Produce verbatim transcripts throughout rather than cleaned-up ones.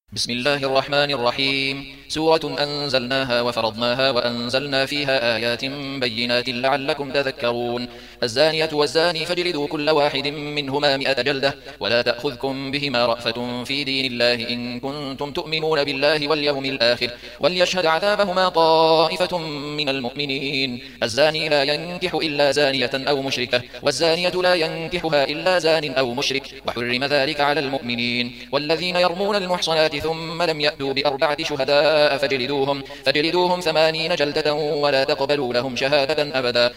بسم الله الرحمن الرحيم. سورة أنزلناها وفرضناها وأنزلنا فيها آيات بينات لعلكم تذكرون. الزانية والزاني فاجلدوا كل واحد منهما مئة جلدة ولا تأخذكم بهما رأفة في دين الله إن كنتم تؤمنون بالله واليوم الآخر وليشهد عذابهما طائفة من المؤمنين. الزاني لا ينكح إلا زانية أو مشركة والزانية لا ينكحها إلا زان أو مشرك وحرم ذلك على المؤمنين. والذين يرمون المحصنات ثم لم يأتوا بأربعة شهداء فاجلدوهم, فاجلدوهم ثمانين جلدة ولا تقبلوا لهم شهادة أبدا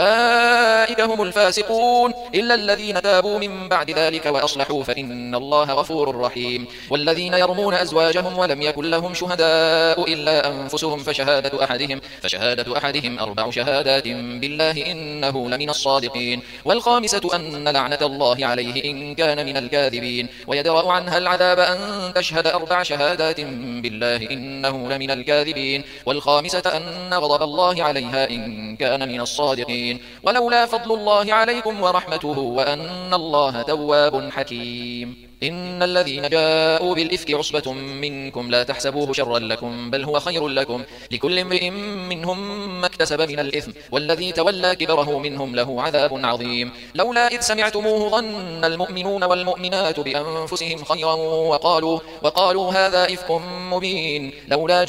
وأولئك هم الفاسقون إلا الذين تابوا من بعد ذلك وأصلحوا فإن الله غفور رحيم. والذين يرمون أزواجهم ولم يكن لهم شهداء إلا أنفسهم فشهادة أحدهم, فشهادة أحدهم أربع شهادات بالله إنه لمن الصادقين. والخامسة أن لعنة الله عليه إن كان من الكاذبين. ويدرأ عنها العذاب أن تشهد أربع شهادات بالله إنه لمن الكاذبين. والخامسة أن غضب الله عليها إن كان من الصادقين. ولولا فضل الله عليكم ورحمته وأن الله تواب حكيم. إن الذين جاءوا بالإفك عصبة منكم لا تحسبوه شرا لكم بل هو خير لكم لكل امرئ منهم ما اكتسب من الإثم والذي تولى كبره منهم له عذاب عظيم. لولا إذ سمعتموه ظن المؤمنون والمؤمنات بأنفسهم خيرا وقالوا, وقالوا هذا إفك مبين. لولا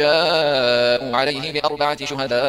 جاءوا عليه بأربعة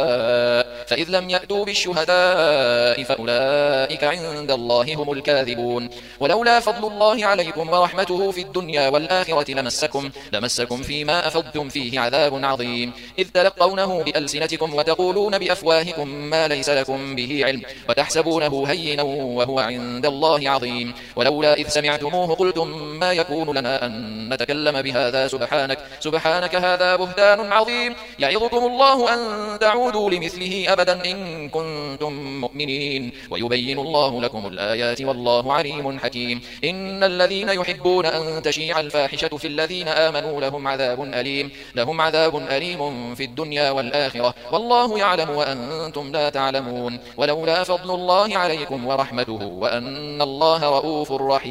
شهداء فإذ لم يأتوا بالشهداء فأولئك عند الله هم الكاذبون. ولولا فضل الله عليكم ورحمته رحمته في الدنيا والآخرة لمسكم, لمسكم فيما أفضتم فيه عذاب عظيم إذ تلقونه بألسنتكم وتقولون بأفواهكم ما ليس لكم به علم وتحسبونه هينا وهو عند الله عظيم. ولولا إذ سمعتموه قلتم ما يكون لنا أن نتكلم بهذا سبحانك, سبحانك هذا بهتان عظيم. يعظكم الله أن تعودوا لمثله أبدا إن كنتم مؤمنين ويبين الله لكم الآيات والله عليم حكيم. إن الذين يحبون أن تشيع الفاحشة في الذين آمنوا لهم عذاب أليم, لهم عذاب أليم في الدنيا والآخرة والله يعلم وأنتم لا تعلمون. ولولا فضل الله عليكم ورحمته وأن الله رؤوف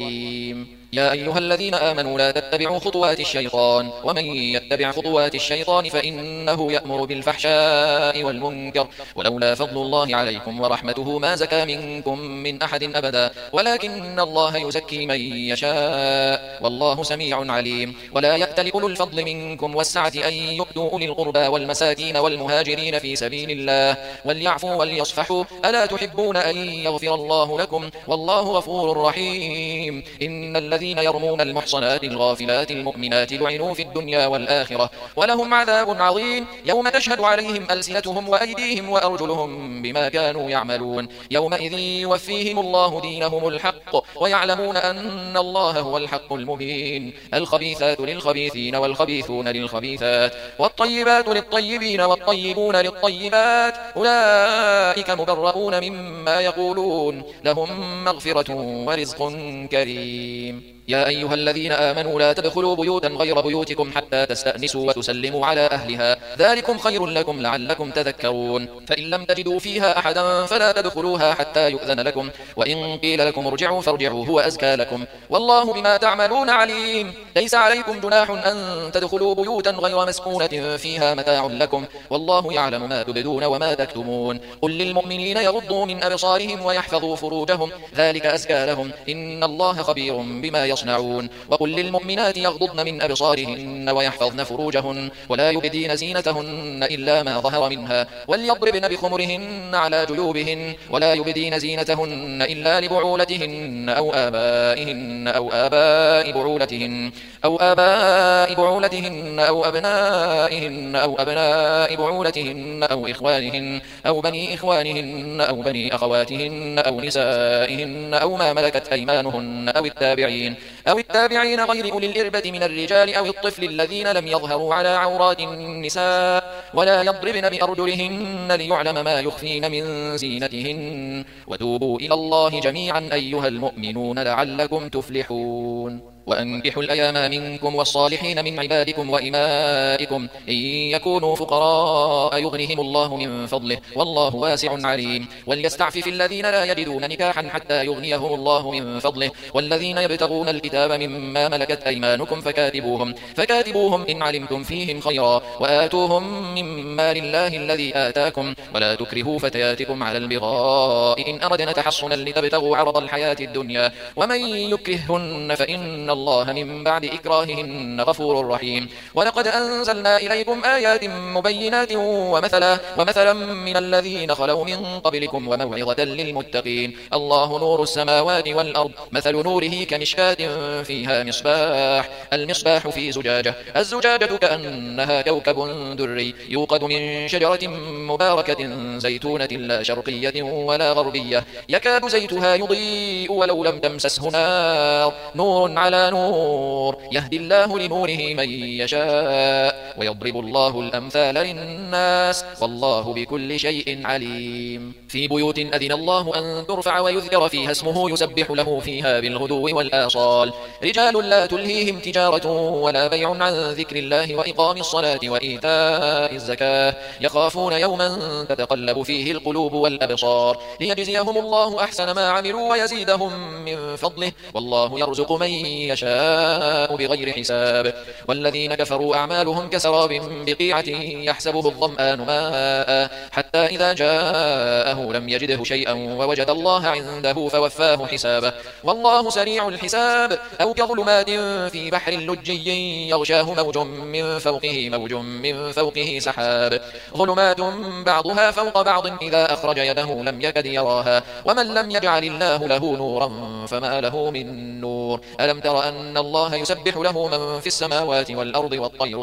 رحيم. يا أيها الذين آمنوا لا تتبعوا خطوات الشيطان ومن يتبع خطوات الشيطان فإنه يأمر بالفحشاء والمنكر. ولولا فضل الله عليكم ورحمته ما زكى منكم من أحد أبدا ولكن الله يزكي من يشاء والله سميع عليم. ولا يأتل أولو الفضل منكم والسعة أن يؤتوا أولي القربى والمساكين والمهاجرين في سبيل الله وليعفوا وليصفحوا ألا تحبون أن يغفر الله لكم والله غفور رحيم. إن الذين الذين يرمون المحصنات الغافلات المؤمنات لعنوا في الدنيا والآخرة ولهم عذاب عظيم يوم تشهد عليهم ألسنتهم وأيديهم وأرجلهم بما كانوا يعملون. يومئذ يوفيهم الله دينهم الحق ويعلمون أن الله هو الحق المبين. الخبيثات للخبيثين والخبيثون للخبيثات والطيبات للطيبين والطيبون للطيبات أولئك مبرؤون مما يقولون لهم مغفرة ورزق كريم. يا أيها الذين آمنوا لا تدخلوا بيوتا غير بيوتكم حتى تستأنسوا وتسلموا على أهلها ذلكم خير لكم لعلكم تذكرون. فإن لم تجدوا فيها أحدا فلا تدخلوها حتى يؤذن لكم وإن قيل لكم ارجعوا فارجعوا هو أزكى لكم والله بما تعملون عليم. ليس عليكم جناح أن تدخلوا بيوتا غير مسكونة فيها متاع لكم والله يعلم ما تبدون وما تكتمون. قل للمؤمنين يغضوا من أبصارهم ويحفظوا فروجهم ذلك أزكى لهم إن الله خبير بما يصنعون. وقل للمؤمنات يغضضن من أبصارهن ويحفظن فروجهن ولا يبدين زينتهن إلا ما ظهر منها وليضربن بخمرهن على جيوبهن ولا يبدين زينتهن إلا لبعولتهن أو آبائهن أو آباء بعولتهن أو آباء بعولتهن أو أبنائهن أو أبناء بعولتهن أو إخوانهن أو بني إخوانهن أو بني أخواتهن أو نسائهن أو ما ملكت أيمانهن أو التابعين أو التابعين غير أولي الإربة من الرجال أو الطفل الذين لم يظهروا على عورات النساء ولا يضربن بأرجلهن ليعلم ما يخفين من زينتهن. وتوبوا إلى الله جميعا أيها المؤمنون لعلكم تفلحون. وأنكحوا الأيام منكم والصالحين من عبادكم وإمائكم إن يكونوا فقراء يغنهم الله من فضله والله واسع عليم. وليستعفف الذين لا يجدون نكاحا حتى يغنيهم الله من فضله والذين يبتغون الكتاب مما ملكت أيمانكم فكاتبوهم, فكاتبوهم إن علمتم فيهم خيرا وآتوهم مما لله الذي آتاكم ولا تكرهوا فتياتكم على البغاء إن أردنا تحصنا لتبتغوا عرض الحياة الدنيا ومن يكرههن فإن الله من بعد إكراههن غفور رحيم. ولقد أنزلنا إليكم آيات مبينات ومثلا, ومثلا من الذين خلوا من قبلكم وموعظة للمتقين. الله نور السماوات والأرض مثل نوره كمشكاة فيها مصباح, المصباح في زجاجة, الزجاجة كأنها كوكب دري يوقد من شجرة مباركة زيتونة لا شرقية ولا غربية يكاد زيتها يضيء ولو لم تمسسه نار نور على نور يهدي الله لنوره من يشاء ويضرب الله الأمثال للناس والله بكل شيء عليم. في بيوت أذن الله أن ترفع ويذكر فيها اسمه يسبح له فيها بالغدو والآصال رجال لا تلهيهم تجارة ولا بيع عن ذكر الله وإقام الصلاة وإيتاء الزكاة يخافون يوما تتقلب فيه القلوب والأبصار ليجزيهم الله أحسن ما عملوا ويزيدهم من فضله والله يرزق من يشاء بغير حساب. والذين كفروا أعمالهم كسراب بقيعة يحسبه الظمآن ماء حتى إذا جاءه لم يجده شيئا ووجد الله عنده فوفاه حسابه والله سريع الحساب. أو كظلمات في بحر لجي يغشاه موج من فوقه موج من فوقه سحاب ظلمات بعضها فوق بعض إذا أخرج يده لم يكد يراها ومن لم يجعل الله له نورا فما له من نور. ألم تر أن الله يسبح له من في السماوات والأرض والطير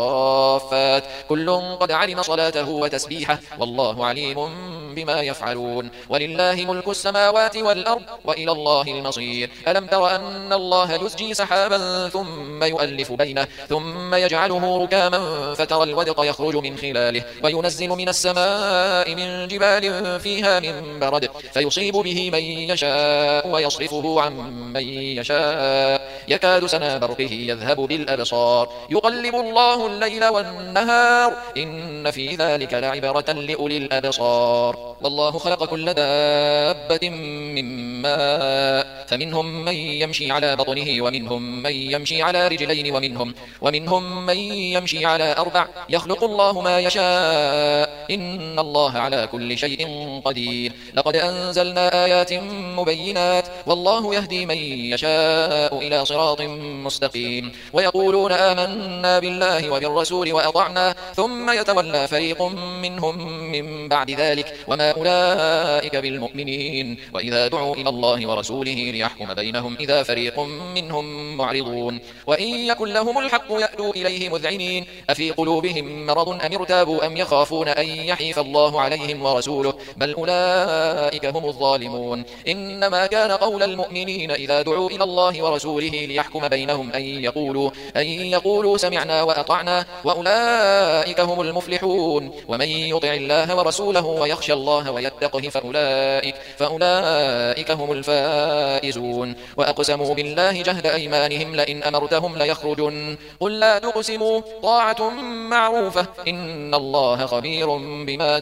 صافات كل قد علم صلاته وتسبيحه والله عليم بما يفعلون. ولله ملك السماوات والأرض وإلى الله المصير. ألم تر أن الله يسجي سحابا ثم يؤلف بينه ثم يجعله ركاما فترى الودق يخرج من خلاله وينزل من السماء من جبال فيها من برد فيصيب به من يشاء ويصرفه عن من يشاء يكاد سنا برقه يذهب بالأبصار يقلب الله الليل والنهار إن في ذلك لعبرة لأولي الأبصار. والله خلق كل دابة من ماء فمنهم من يمشي على بطنه ومنهم من يمشي على رجلين ومنهم, ومنهم من يمشي على أربع يخلق الله ما يشاء إن الله على كل شيء قدير. لقد أنزلنا آيات مبينات والله يهدي من يشاء إلى صراط مستقيم. ويقولون آمنا بالله وبالرسول وأطعنا ثم يتولى فريق منهم من بعد ذلك وما أولئك بالمؤمنين. وإذا دعوا إلى الله ورسوله ليحكم بينهم إذا فريق منهم معرضون. وإن يكن لهم الحق يأتوا إليه مذعنين أفي قلوبهم مرض أم ارتابوا أم يخافون أن يحيف الله عليهم ورسوله بل أولئك هم الظالمون. إنما كان قول المؤمنين إذا دعوا إلى الله ورسوله ليحكم بينهم أن يقولوا, أن يقولوا سمعنا وأطعنا وأولئك هم المفلحون. ومن يطع الله ورسوله ويخشى الله ويتقه فأولئك, فأولئك هم الفائزون. وأقسموا بالله جهد أيمانهم لئن أمرتهم ليخرجن قل لا تقسموا طاعة معروفة إن الله خبير بما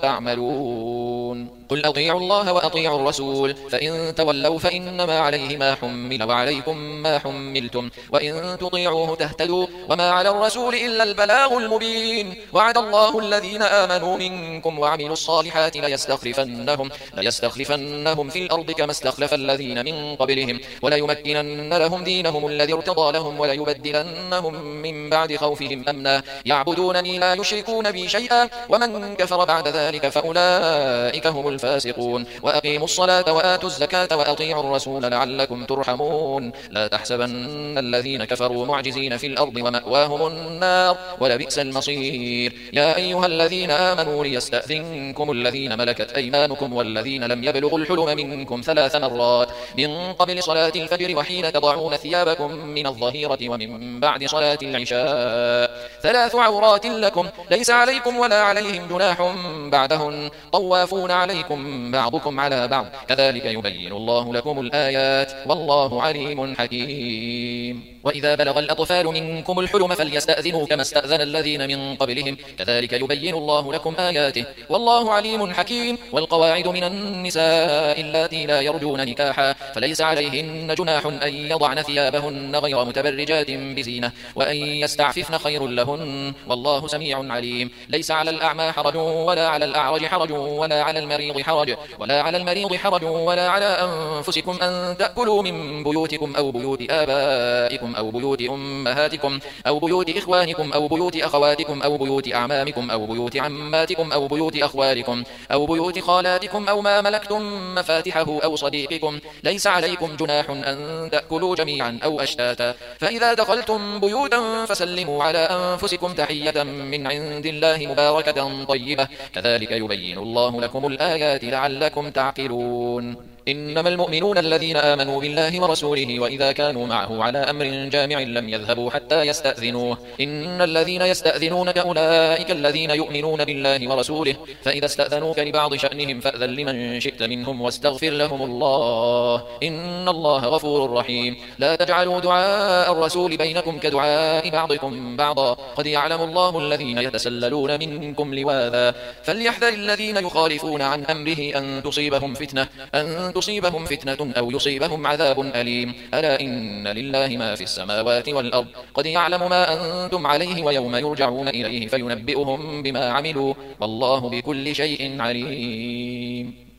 تعملون. قل أطيعوا الله وأطيعوا الرسول فإن تولوا فإنما عليه ما حمل وعليكم ما حملتم وإن تطيعوه تهتدوا وما على الرسول إلا البلاغ المبين. وعد الله الذين آمنوا منكم وعملوا الصالحات ليستخلفنهم, ليستخلفنهم في الأرض كما استخلف الذين من قبلهم وليمكنن لهم دينهم الذي ارتضى لهم وليبدلنهم من بعد خوفهم أمنا يعبدونني لا يشركون بي شيئا ومن كفر بعد ذلك فأولئك هم الفاسقون. وأقيموا الصلاة وآتوا الزكاة وأطيعوا الرسول لعلكم ترحمون. لا تحسبن الذين كفروا معجزين في الأرض ومأواهم النار ولبئس المصير. يا أيها الذين آمنوا ليستأذنكم الذين ملكت أيمانكم والذين لم يبلغوا الحلم منكم ثلاث مرات من قبل صلاة الفجر وحين تضعون ثيابكم من الظهيرة ومن بعد صلاة العشاء ثلاث عورات لكم ليس عليكم ولا عليهم جناح بعدهن طوافون عليكم عليكم بعضكم على بعض كذلك يبين الله لكم الآيات والله عليم حكيم. وإذا بلغ الأطفال منكم الحلم فليستأذنوا كما استأذن الذين من قبلهم كذلك يبين الله لكم آياته والله عليم حكيم. والقواعد من النساء اللاتي لا يرجون نكاحا فليس عليهن جناح أن يضعن ثيابهن غير متبرجات بزينة وأن يستعففن خير لهن والله سميع عليم. ليس على الأعمى حرج ولا على الأعرج حرج ولا على المريض حرج ولا على المريض حرج ولا على أنفسكم أن تأكلوا من بيوتكم أو بيوت آبائكم أو بيوت أمهاتكم أو بيوت إخوانكم أو بيوت أخواتكم أو بيوت أعمامكم أو بيوت عماتكم أو بيوت أخوالكم أو بيوت خالاتكم أو ما ملكتم مفاتحه أو صديقكم. ليس عليكم جناح أن تأكلوا جميعا أو أشتاتا فإذا دخلتم بيوتا فسلموا على أنفسكم تحية من عند الله مباركة طيبة كذلك يبين الله لكم الآيات لعلكم تعقلون. إنما المؤمنون الذين آمنوا بالله ورسوله وإذا كانوا معه على أمر جامع لم يذهبوا حتى يستأذنوه إن الذين يستأذنونك أولئك الذين يؤمنون بالله ورسوله فإذا استأذنوك لبعض شأنهم فأذن لمن شئت منهم واستغفر لهم الله إن الله غفور رحيم. لا تجعلوا دعاء الرسول بينكم كدعاء بعضكم بعضا قد يعلم الله الذين يتسللون منكم لواذا فليحذر الذين يخالفون عن أمره أن تصيبهم فتنة أن تصيبهم فتنة أو يصيبهم عذاب أليم. ألا إن لله ما في السماوات والأرض قد يعلم ما أنتم عليه ويوم يرجعون إليه فينبئهم بما عملوا والله بكل شيء عليم.